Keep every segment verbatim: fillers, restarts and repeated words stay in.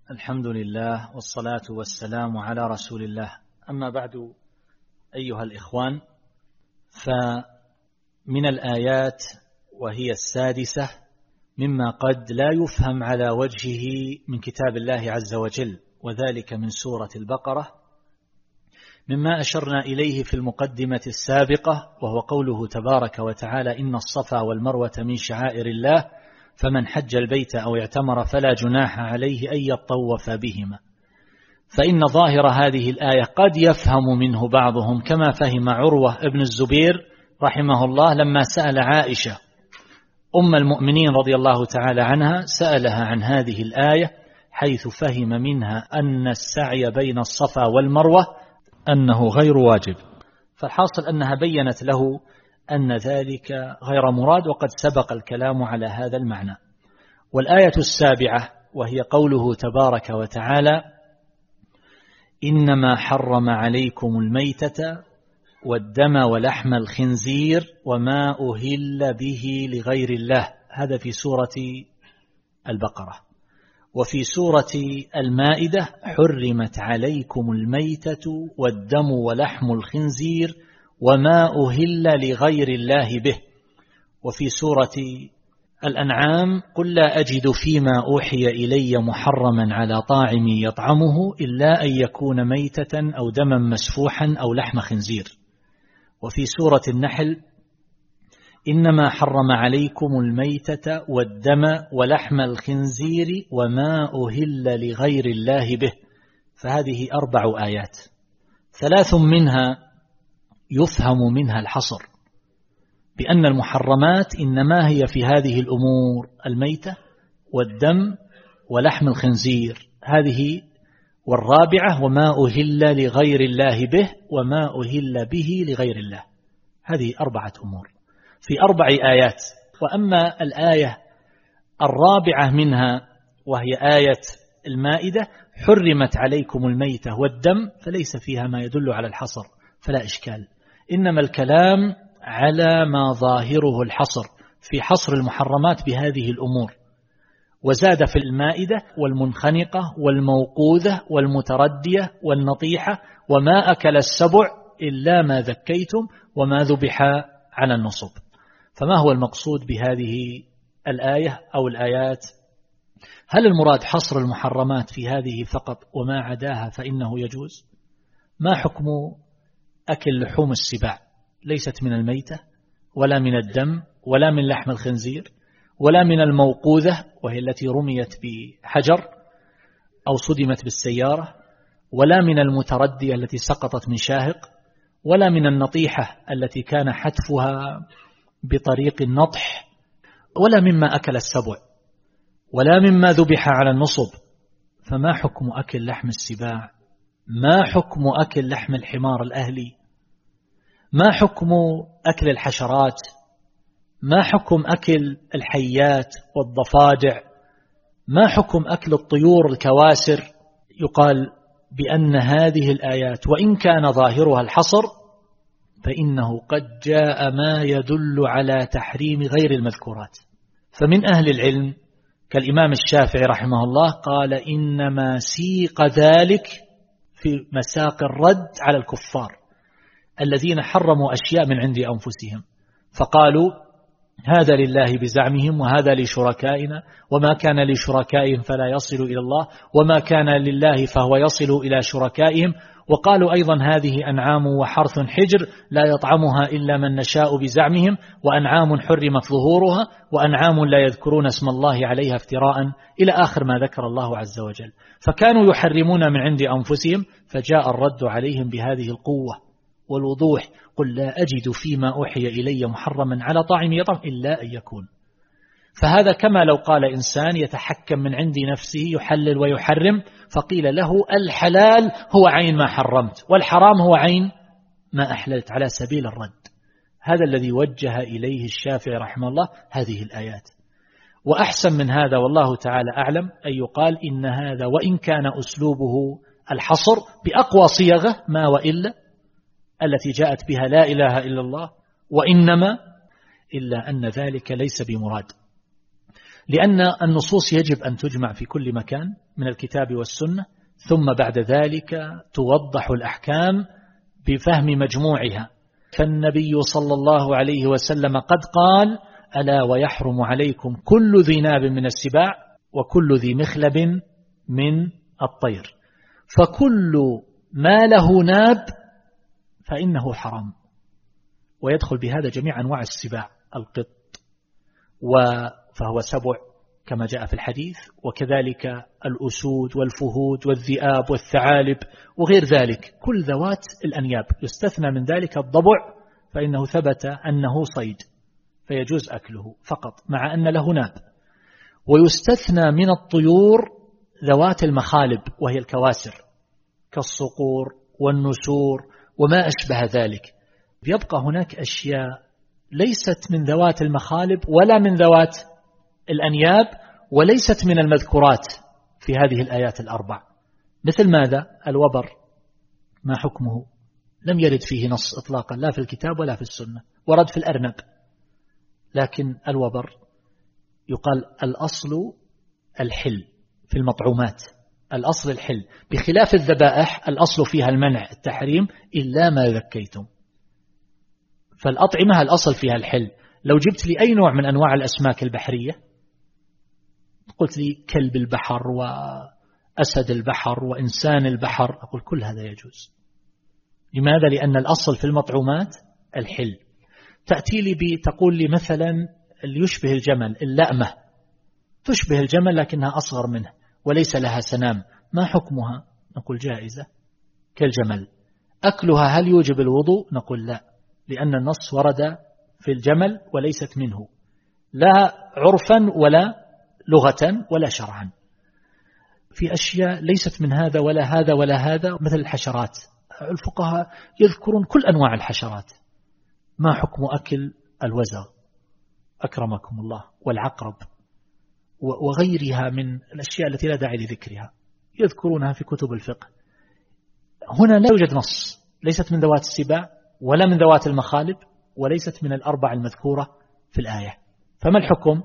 الحمد لله والصلاة والسلام على رسول الله. أما بعد أيها الإخوان، فمن الآيات وهي السادسة مما قد لا يفهم على وجهه من كتاب الله عز وجل، وذلك من سورة البقرة، مما أشرنا إليه في المقدمة السابقة، وهو قوله تبارك وتعالى: إن الصفا والمروة من شعائر الله فمن حج البيت أو اعتمر فلا جناح عليه أن يطوف بهما. فإن ظاهر هذه الآية قد يفهم منه بعضهم كما فهم عروة ابن الزبير رحمه الله لما سأل عائشة أم المؤمنين رضي الله تعالى عنها، سألها عن هذه الآية حيث فهم منها أن السعي بين الصفا والمروة أنه غير واجب، فالحاصل أنها بيّنت له أن ذلك غير مراد، وقد سبق الكلام على هذا المعنى. والآية السابعة وهي قوله تبارك وتعالى: إنما حرم عليكم الميتة والدم ولحم الخنزير وما أهل به لغير الله. هذا في سورة البقرة. وفي سورة المائدة: حرمت عليكم الميتة والدم ولحم الخنزير وما أهل لغير الله به. وفي سورة الأنعام: قل لا أجد فيما أوحي إلي محرما على طاعم يطعمه إلا أن يكون ميتة أو دما مسفوحا أو لحم خنزير. وفي سورة النحل: إنما حرم عليكم الميتة والدم ولحم الخنزير وما أهل لغير الله به. فهذه أربع آيات، ثلاث منها يفهم منها الحصر بأن المحرمات إنما هي في هذه الأمور: الميتة والدم ولحم الخنزير، هذه. والرابعة: وما أهل لغير الله به وما أهل به لغير الله. هذه أربعة أمور في أربع آيات. وأما الآية الرابعة منها وهي آية المائدة: حرمت عليكم الميتة والدم، فليس فيها ما يدل على الحصر، فلا إشكال، إنما الكلام على ما ظاهره الحصر في حصر المحرمات بهذه الأمور. وزاد في المائدة: والمنخنقة والموقوذة والمتردية والنطيحة وما أكل السبع إلا ما ذكيتم وما ذبح على النصب. فما هو المقصود بهذه الآية أو الآيات؟ هل المراد حصر المحرمات في هذه فقط وما عداها فإنه يجوز؟ ما حكم أكل لحوم السباع؟ ليست من الميتة ولا من الدم ولا من لحم الخنزير ولا من الموقوذة وهي التي رميت بحجر أو صدمت بالسيارة، ولا من المتردية التي سقطت من شاهق، ولا من النطيحة التي كان حتفها بطريق النطح، ولا مما أكل السبع، ولا مما ذبح على النصب. فما حكم أكل لحم السباع؟ ما حكم أكل لحم الحمار الأهلي؟ ما حكم أكل الحشرات؟ ما حكم أكل الحيات والضفادع؟ ما حكم أكل الطيور الكواسر؟ يقال بأن هذه الآيات وإن كان ظاهرها الحصر فإنه قد جاء ما يدل على تحريم غير المذكورات. فمن أهل العلم كالإمام الشافعي رحمه الله قال: إنما سيق ذلك في مساق الرد على الكفار الذين حرموا أشياء من عند أنفسهم، فقالوا: هذا لله بزعمهم وهذا لشركائنا، وما كان لشركائهم فلا يصل إلى الله، وما كان لله فهو يصل إلى شركائهم. وقالوا أيضا: هذه أنعام وحرث حجر لا يطعمها إلا من نشاء بزعمهم، وأنعام حرمت ظهورها، وأنعام لا يذكرون اسم الله عليها افتراء، إلى آخر ما ذكر الله عز وجل. فكانوا يحرمون من عند أنفسهم، فجاء الرد عليهم بهذه القوة والوضوح: قل لا أجد فيما أوحي إلي محرما على طاعم يطعم إلا أن يكون. فهذا كما لو قال إنسان يتحكم من عند نفسه يحلل ويحرم، فقيل له: الحلال هو عين ما حرمت والحرام هو عين ما أحللت، على سبيل الرد. هذا الذي وجه إليه الشافعي رحمه الله هذه الآيات. وأحسن من هذا والله تعالى أعلم أن يقال إن هذا وإن كان أسلوبه الحصر بأقوى صيغة ما وإلا التي جاءت بها لا إله إلا الله وإنما، إلا أن ذلك ليس بمراد، لأن النصوص يجب أن تجمع في كل مكان من الكتاب والسنة، ثم بعد ذلك توضح الأحكام بفهم مجموعها. فالنبي صلى الله عليه وسلم قد قال: ألا ويحرم عليكم كل ذي ناب من السباع وكل ذي مخلب من الطير، فكل ما له ناب فإنه حرام، ويدخل بهذا جميع أنواع السباع، القط فهو سبع كما جاء في الحديث، وكذلك الأسود والفهود والذئاب والثعالب وغير ذلك، كل ذوات الأنياب. يستثنى من ذلك الضبع فإنه ثبت أنه صيد فيجوز أكله فقط مع أن له ناب. ويستثنى من الطيور ذوات المخالب وهي الكواسر كالصقور والنسور وما أشبه ذلك. يبقى هناك أشياء ليست من ذوات المخالب ولا من ذوات الأنياب وليست من المذكورات في هذه الآيات الأربع. مثل ماذا؟ الوبر، ما حكمه؟ لم يرد فيه نص إطلاقا لا في الكتاب ولا في السنة، ورد في الأرنب، لكن الوبر يقال الأصل الحل في المطعومات، الأصل الحل، بخلاف الذبائح الأصل فيها المنع التحريم إلا ما ذكيتم. فالأطعمة الأصل فيها الحل. لو جبت لي أي نوع من أنواع الأسماك البحرية، قلت لي كلب البحر وأسد البحر وإنسان البحر، أقول كل هذا يجوز. لماذا؟ لأن الأصل في المطعومات الحل. تأتي لي بتقول لي مثلا اللي يشبه الجمل، اللأمة تشبه الجمل لكنها أصغر منه وليس لها سنام، ما حكمها؟ نقول جائزة كالجمل. أكلها هل يوجب الوضوء؟ نقول لا، لأن النص ورد في الجمل وليست منه، لا عرفا ولا لغة ولا شرعا. في أشياء ليست من هذا ولا هذا ولا هذا، مثل الحشرات، الفقهاء يذكرون كل أنواع الحشرات. ما حكم أكل الوزغ أكرمكم الله والعقرب وغيرها من الأشياء التي لا داعي لذكرها، يذكرونها في كتب الفقه. هنا لا يوجد نص، ليست من ذوات السباع ولا من ذوات المخالب وليست من الأربع المذكورة في الآية. فما الحكم؟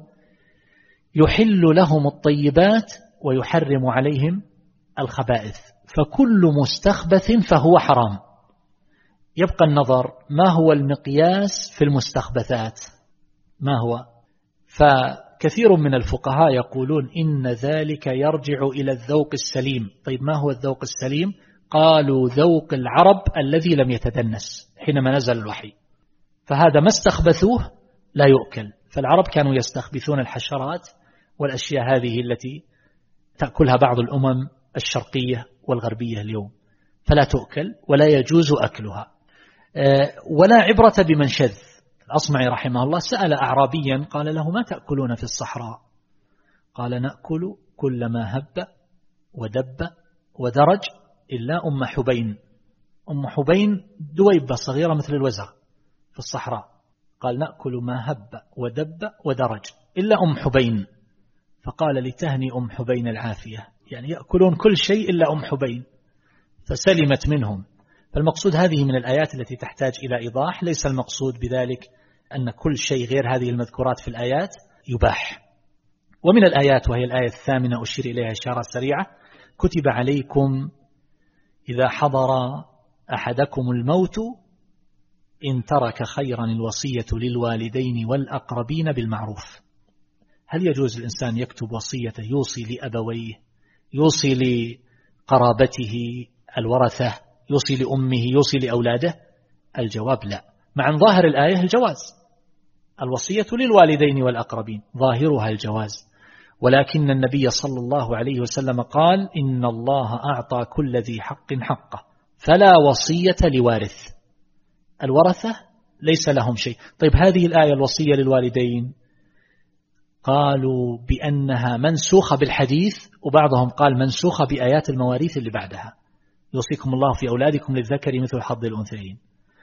يحل لهم الطيبات ويحرم عليهم الخبائث، فكل مستخبث فهو حرام. يبقى النظر ما هو المقياس في المستخبثات، ما هو؟ فكثير من الفقهاء يقولون إن ذلك يرجع إلى الذوق السليم. طيب ما هو الذوق السليم؟ قالوا ذوق العرب الذي لم يتدنس حينما نزل الوحي، فهذا ما استخبثوه لا يؤكل. فالعرب كانوا يستخبثون الحشرات والأشياء هذه التي تأكلها بعض الأمم الشرقية والغربية اليوم، فلا تؤكل ولا يجوز أكلها. ولا عبرة بمن شذ. الأصمعي رحمه الله سأل أعرابيا قال له: ما تأكلون في الصحراء؟ قال: نأكل كل ما هب ودب ودرج إلا أم حبين. أم حبين دويبة صغيرة مثل الوزغ في الصحراء. قال: نأكل ما هب ودب ودرج إلا أم حبين. فقال: لتهني أم حبين العافية، يعني يأكلون كل شيء إلا أم حبين، فسلمت منهم. فالمقصود هذه من الآيات التي تحتاج إلى إيضاح. ليس المقصود بذلك أن كل شيء غير هذه المذكورات في الآيات يباح. ومن الآيات، وهي الآية الثامنة أشير إليها إشارة سريعة: كتب عليكم إذا حضر أحدكم الموت إن ترك خيرا الوصية للوالدين والأقربين بالمعروف. هل يجوز الإنسان يكتب وصية يوصي لأبويه، يوصي لقرابته الورثة، يوصي لأمه، يوصي لأولاده؟ الجواب لا، مع ظاهر الآية الجواز. الوصية للوالدين والأقربين ظاهرها الجواز، ولكن النبي صلى الله عليه وسلم قال: إن الله أعطى كل ذي حق حقه فلا وصية لوارث. الورثة ليس لهم شيء. طيب هذه الآية الوصية للوالدين قالوا بأنها منسوخة بالحديث، وبعضهم قال منسوخة بآيات المواريث اللي بعدها: يوصيكم الله في أولادكم للذكر مثل حظ الأنثيين.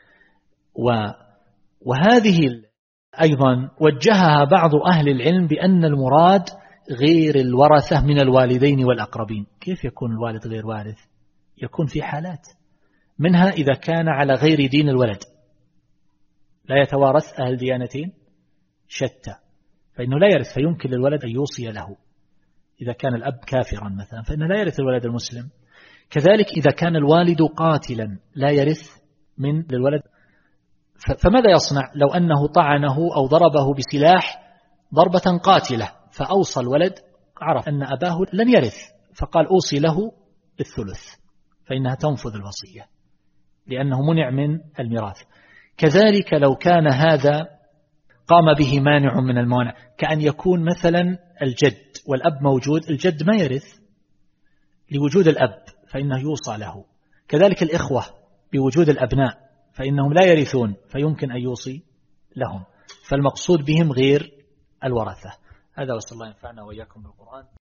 وهذه أيضا وجهها بعض أهل العلم بأن المراد غير الورثة من الوالدين والأقربين. كيف يكون الوالد غير وارث؟ يكون في حالات، منها إذا كان على غير دين الولد، لا يتوارث أهل ديانتين شتى، فإنه لا يرث، فيمكن للولد أن يوصي له إذا كان الأب كافرا مثلا، فإنه لا يرث الولد المسلم. كذلك إذا كان الوالد قاتلا لا يرث من للولد. فماذا يصنع لو أنه طعنه أو ضربه بسلاح ضربة قاتلة، فأوصى الولد، عرف أن أباه لن يرث، فقال أوصي له الثلث، فإنها تنفذ الوصية لأنه منع من الميراث. كذلك لو كان هذا قام به مانع من الموانع، كأن يكون مثلا الجد والأب موجود، الجد ما يرث لوجود الأب فإنه يوصى له. كذلك الإخوة بوجود الأبناء فإنهم لا يرثون فيمكن أن يوصي لهم، فالمقصود بهم غير الورثة. هذا، وصلى الله ينفعنا وإياكم بالقرآن.